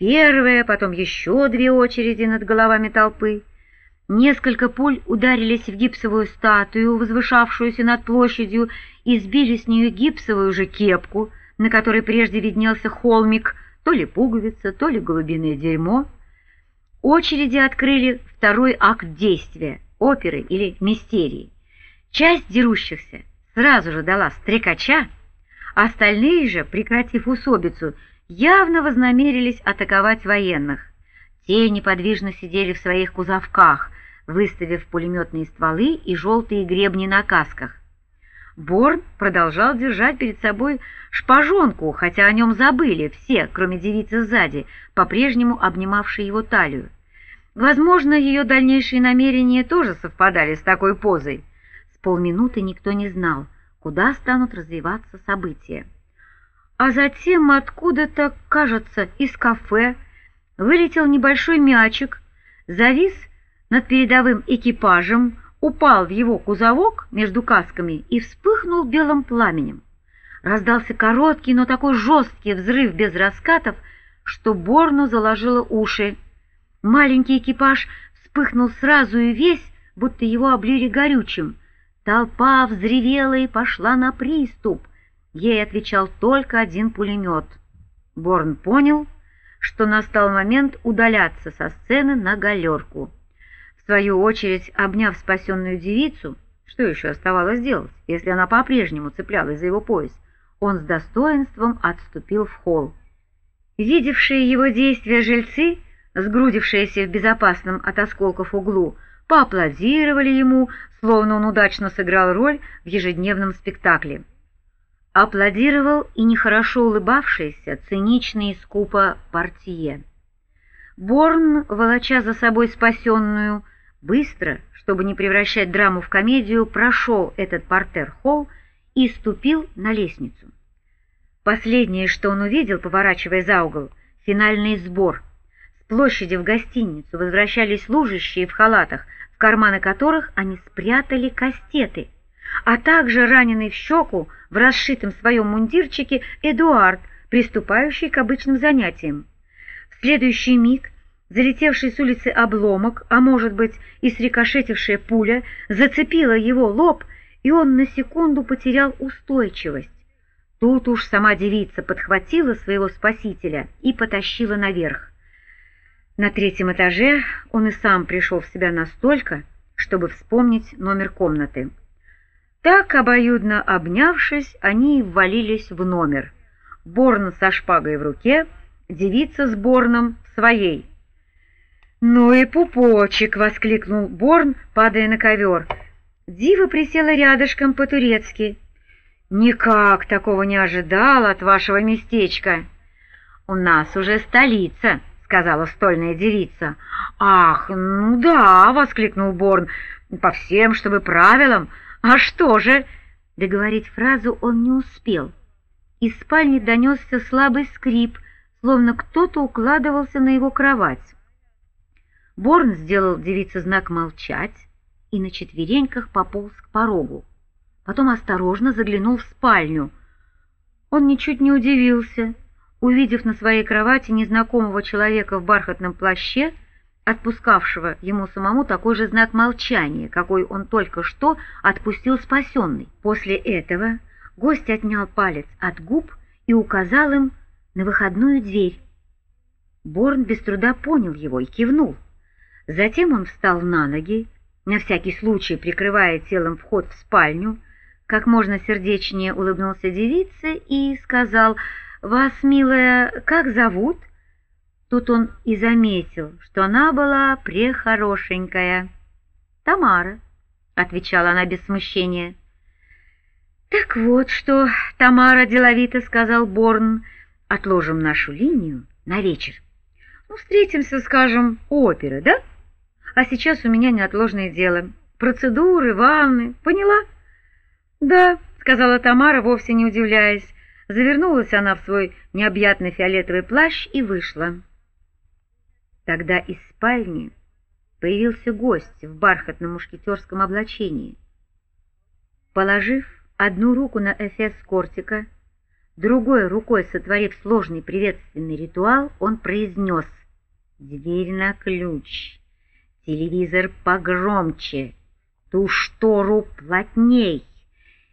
Первая, потом еще две очереди над головами толпы. Несколько пуль ударились в гипсовую статую, возвышавшуюся над площадью, и сбили с нее гипсовую же кепку, на которой прежде виднелся холмик, то ли пуговица, то ли голубиное дерьмо. Очереди открыли второй акт действия, оперы или мистерии. Часть дерущихся сразу же дала стрекача, остальные же, прекратив усобицу, явно вознамерились атаковать военных. Те неподвижно сидели в своих кузовках, выставив пулеметные стволы и желтые гребни на касках. Борн продолжал держать перед собой шпажонку, хотя о нем забыли все, кроме девицы сзади, по-прежнему обнимавшей его талию. Возможно, ее дальнейшие намерения тоже совпадали с такой позой. С полминуты никто не знал, куда станут развиваться события. А затем откуда-то, кажется, из кафе вылетел небольшой мячик, завис над передовым экипажем, упал в его кузовок между касками и вспыхнул белым пламенем. Раздался короткий, но такой жесткий взрыв без раскатов, что Борну заложило уши. Маленький экипаж вспыхнул сразу и весь, будто его облили горючим. Толпа взревела и пошла на приступ. Ей отвечал только один пулемет. Борн понял, что настал момент удаляться со сцены на галерку. В свою очередь, обняв спасенную девицу, что еще оставалось делать, если она по-прежнему цеплялась за его пояс, он с достоинством отступил в холл. Видевшие его действия жильцы, сгрудившиеся в безопасном от осколков углу, поаплодировали ему, словно он удачно сыграл роль в ежедневном спектакле. Аплодировал и нехорошо улыбавшийся, цинично и скупо портье. Борн, волоча за собой спасенную, быстро, чтобы не превращать драму в комедию, прошел этот партер-холл и ступил на лестницу. Последнее, что он увидел, поворачивая за угол, — финальный сбор. С площади в гостиницу возвращались служащие в халатах, в карманы которых они спрятали кастеты, а также раненый в щеку в расшитом своем мундирчике Эдуард, приступающий к обычным занятиям. В следующий миг залетевший с улицы обломок, а может быть и срикошетившая пуля, зацепила его лоб, и он на секунду потерял устойчивость. Тут уж сама девица подхватила своего спасителя и потащила наверх. На третьем этаже он и сам пришел в себя настолько, чтобы вспомнить номер комнаты. Так, обоюдно обнявшись, они ввалились в номер. Борн со шпагой в руке, девица с Борном в своей. «Ну и пупочек!» — воскликнул Борн, падая на ковер. Дива присела рядышком по-турецки. «Никак такого не ожидал от вашего местечка!» «У нас уже столица!» — сказала стольная девица. «Ах, ну да!» — воскликнул Борн. «По всем, чтобы правилам! А что же?» Договорить фразу он не успел. Из спальни донесся слабый скрип, словно кто-то укладывался на его кровать. Борн сделал девице знак молчать и на четвереньках пополз к порогу. Потом осторожно заглянул в спальню. Он ничуть не удивился, увидев на своей кровати незнакомого человека в бархатном плаще, отпускавшего ему самому такой же знак молчания, какой он только что отпустил спасенный. После этого гость отнял палец от губ и указал им на выходную дверь. Борн без труда понял его и кивнул. Затем он встал на ноги, на всякий случай прикрывая телом вход в спальню, как можно сердечнее улыбнулся девице и сказал: «Вас, милая, как зовут?» Тут он и заметил, что она была прехорошенькая. «Тамара», — отвечала она без смущения. «Так вот что, Тамара, деловито сказал Борн, отложим нашу линию на вечер. Ну, встретимся, скажем, у оперы, да? А сейчас у меня неотложное дело. Процедуры, ванны, поняла?» «Да», — сказала Тамара, вовсе не удивляясь. Завернулась она в свой необъятный фиолетовый плащ и вышла. Тогда из спальни появился гость в бархатном мушкетерском облачении. Положив одну руку на эфес кортика, Другой рукой сотворив сложный приветственный ритуал, он произнес: «Дверь на ключ, телевизор погромче, ту штору плотней».